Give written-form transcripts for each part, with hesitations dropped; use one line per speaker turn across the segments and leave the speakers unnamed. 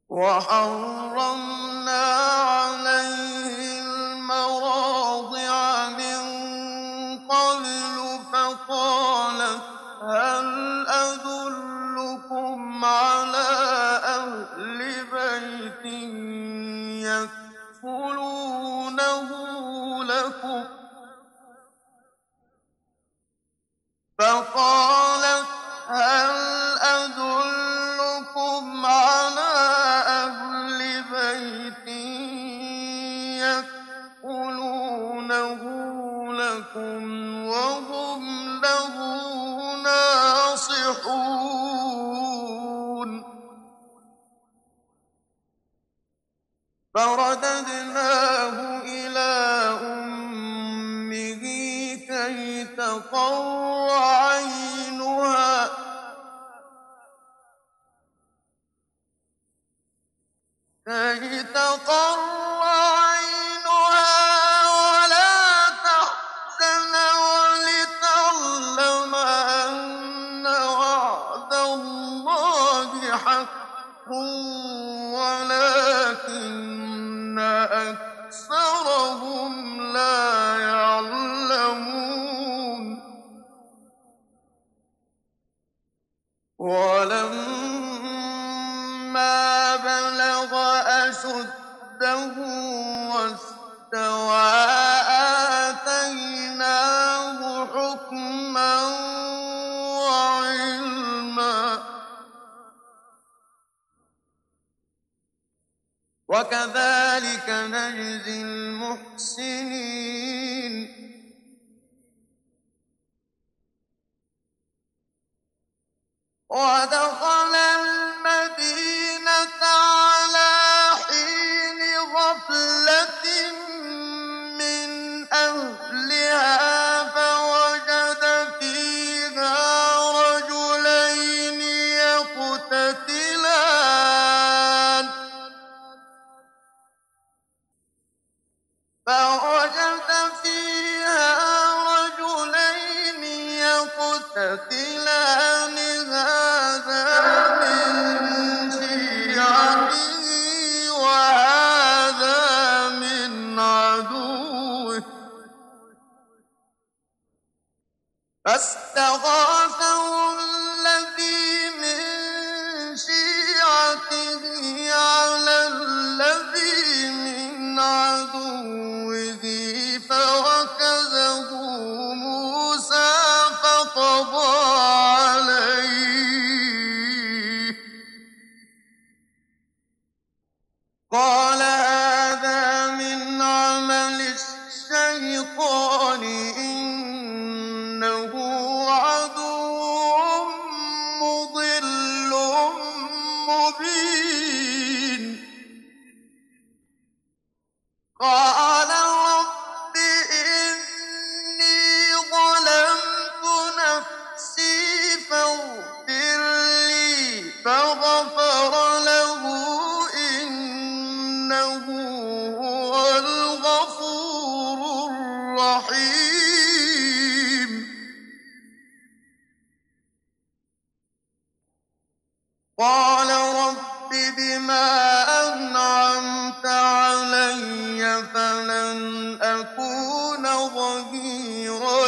وَحَرَّمْنَا عَلَيْهِ الْمَرَاضِعَ مِن قَبْلُ فَقَالَتْ هَلْ أَدُلُّكُمْ عَلَىٰ أَهْلِ بَيْتٍ يَكْفُلُونَهُ لَكُمْ ۖ وَهُمْ لَهُ نَاصِحُونَ فَرَدَدْنَاهُ إِلَىٰ أُمِّهِ كَيْ تَقَرَّ عَيْنُهَا وَلَا تَحْزَنَ وَلِتَعْلَمَ أَنَّ وَعْدَ اللَّهِ حَقٌّ وَلَٰكِنَّ أَكْثَرَهُمْ لَا يَعْلَمُونَ وَلَمَّا بَلَغَ أَشُدَّهُ وَاسْتَوَىٰ آتَيْنَاهُ حُكْمًا وَعِلْمًا ۚ وَكَذَٰلِكَ نَجْزِي الْمُحْسِنِينَ وَدَخَلَ الْمَدِينَةَ عَلَىٰ حِينِ غَفْلَةٍ مِّنْ أَهْلِهَا فَوَجَدَ فِيهَا رَجُلَيْنِ يَقْتَتِلَانِ هَٰذَا مِن شِيعَتِهِ وَهَٰذَا مِنْ عَدُوِّهِ ۖ فَاسْتَغَاثَهُ الَّذِي مِن شِيعَتِهِ عَلَى الَّذِي مِنْ عَدُوِّهِ فَوَكَزَهُ مُوسَىٰ فَقَضَىٰ عَلَيْهِ ۖ قَالَ هَٰذَا مِنْ عَمَلِ الشَّيْطَانِ ۖ إِنَّهُ عَدُوٌّ مُّضِلٌّ مُّبِينٌ قَالَ رَبِّ إِنِّي ظَلَمْتُ نَفْسِي فَاغْفِرْ لِي فَغَفَرَ لَهُ ۚ إِنَّهُ هُوَ الْغَفُورُ الرَّحِيمُ قَالَ رَبِّ بِمَا أَنْعَمْتَ عَلَيَّ فَلَنْ أَكُونَ ظَهِيرًا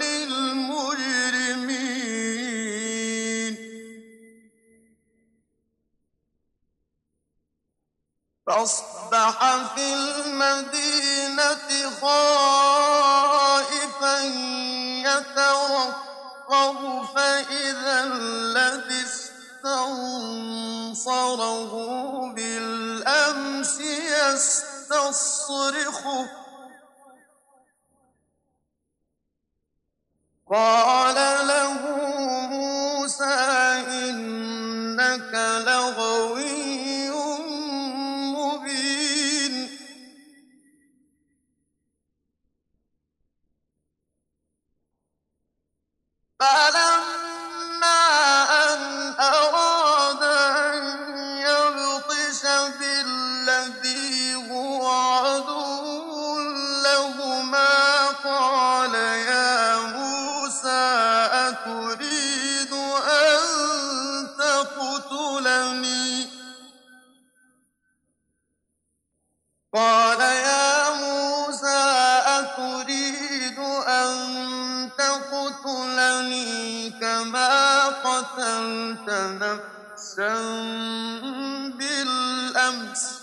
لِّلْمُجْرِمِينَ فَأَصْبَحَ فِي الْمَدِينَةِ خَائِفًا يَتَرَقَّبُ فَإِذَا الَّذِي اسْتَنصَرَهُ بِالْأَمْسِ يَسْتَصْرِخُهُ ۚ قَالَ لَهُ مُوسَىٰ إِنَّكَ لَغَوِيٌّ مُّبِينٌ فَلَمَّا أَنْ أَرَادَ أَن يَبْطِشَ بِالَّذِي هُوَ عَدُوٌّ لَّهُمَا قَالَ يَا مُوسَىٰ أَتُرِيدُ أَن تَقْتُلَنِي بالأمس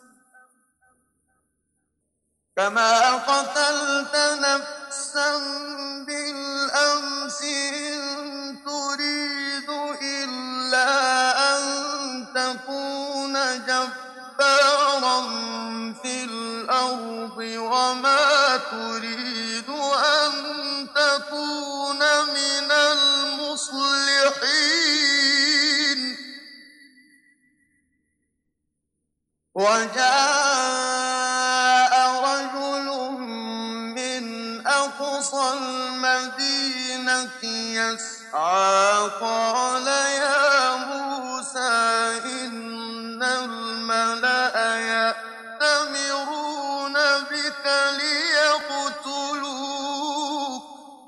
كما قتلت نفسا بالأمس إن تريد إلا أن تكون جبارا في الأرض وما تريد أن تكون من المصلحين وجاء رجل من أقصى المدينة يسعى قال يا موسى إن الملأ يأتمرون بك ليقتلوك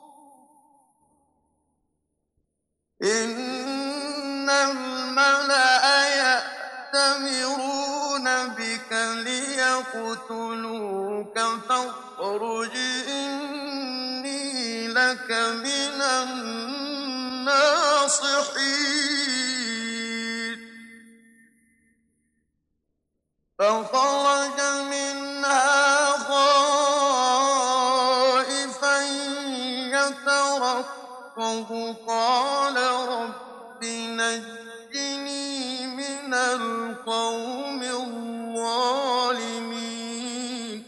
إن الملأ يأتمرون بك ليقتلوك فاخرج إني لك من الناصحين فخرج منها خائفا يترقب قال رب نجني من القوم الظالمين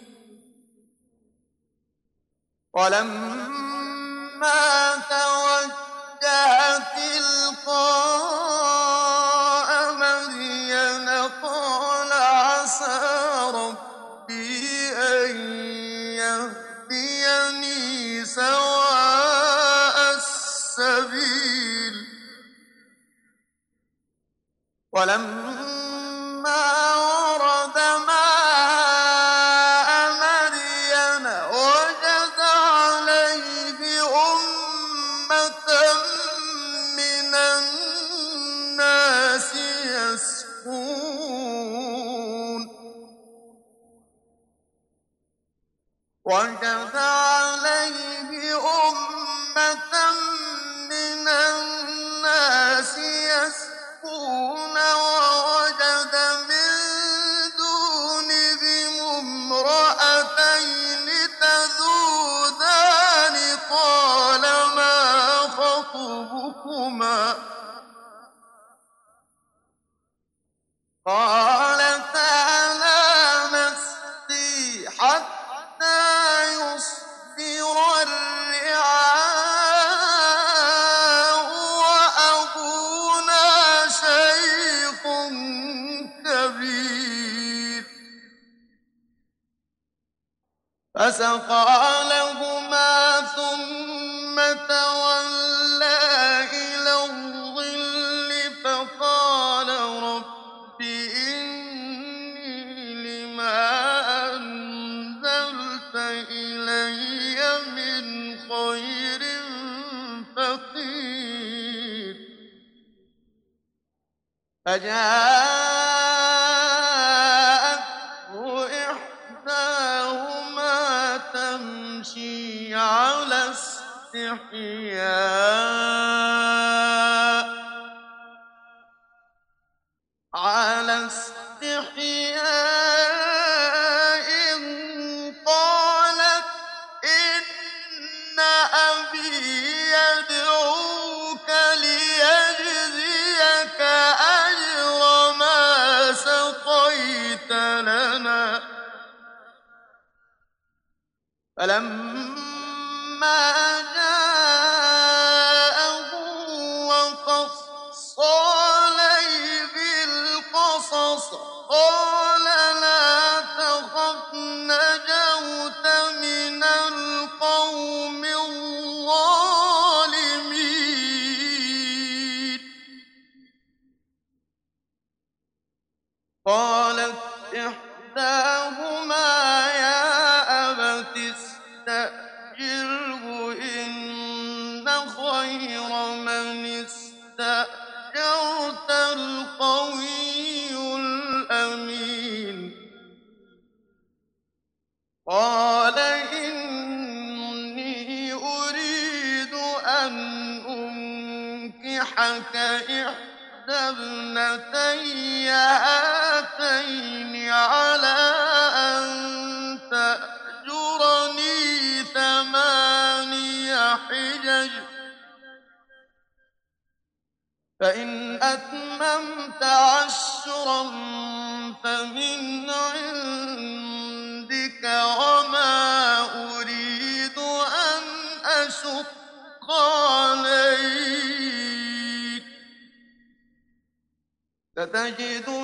ولما توجه تلقاء مدين قال عسى ربي أن يهديني سواء السبيل ولما ورد ماء مدين وجد عليه أمة من الناس يسقون وجد عليه أمة من الناس يسقون ووجد من دونهم امرأتين تذودان قال ما خطبكما قالتا لا نسقي حتى يصدر الرعاء وأبونا شيخ كبير فسقى لهما ثم تولى إلى الظل فقال رب إني لما أنزلت إلي من خير فقير فجاءته إحداهما تمشي على استحياء قالت إن أبي يدعوك ليجزيك أجر ما سقيت لنا فلما جاءه وقص عليه القصص قال لا تخف نجوت من القوم الظالمين قالت إحداهما يا أبت استأجره إن خير من استأجرت القوي الأمين قال إني أريد أن أنكحك إحدى ابنتي هاتين أتممت عشرا فمن عندك وما أريد أن أشق عليك ستجد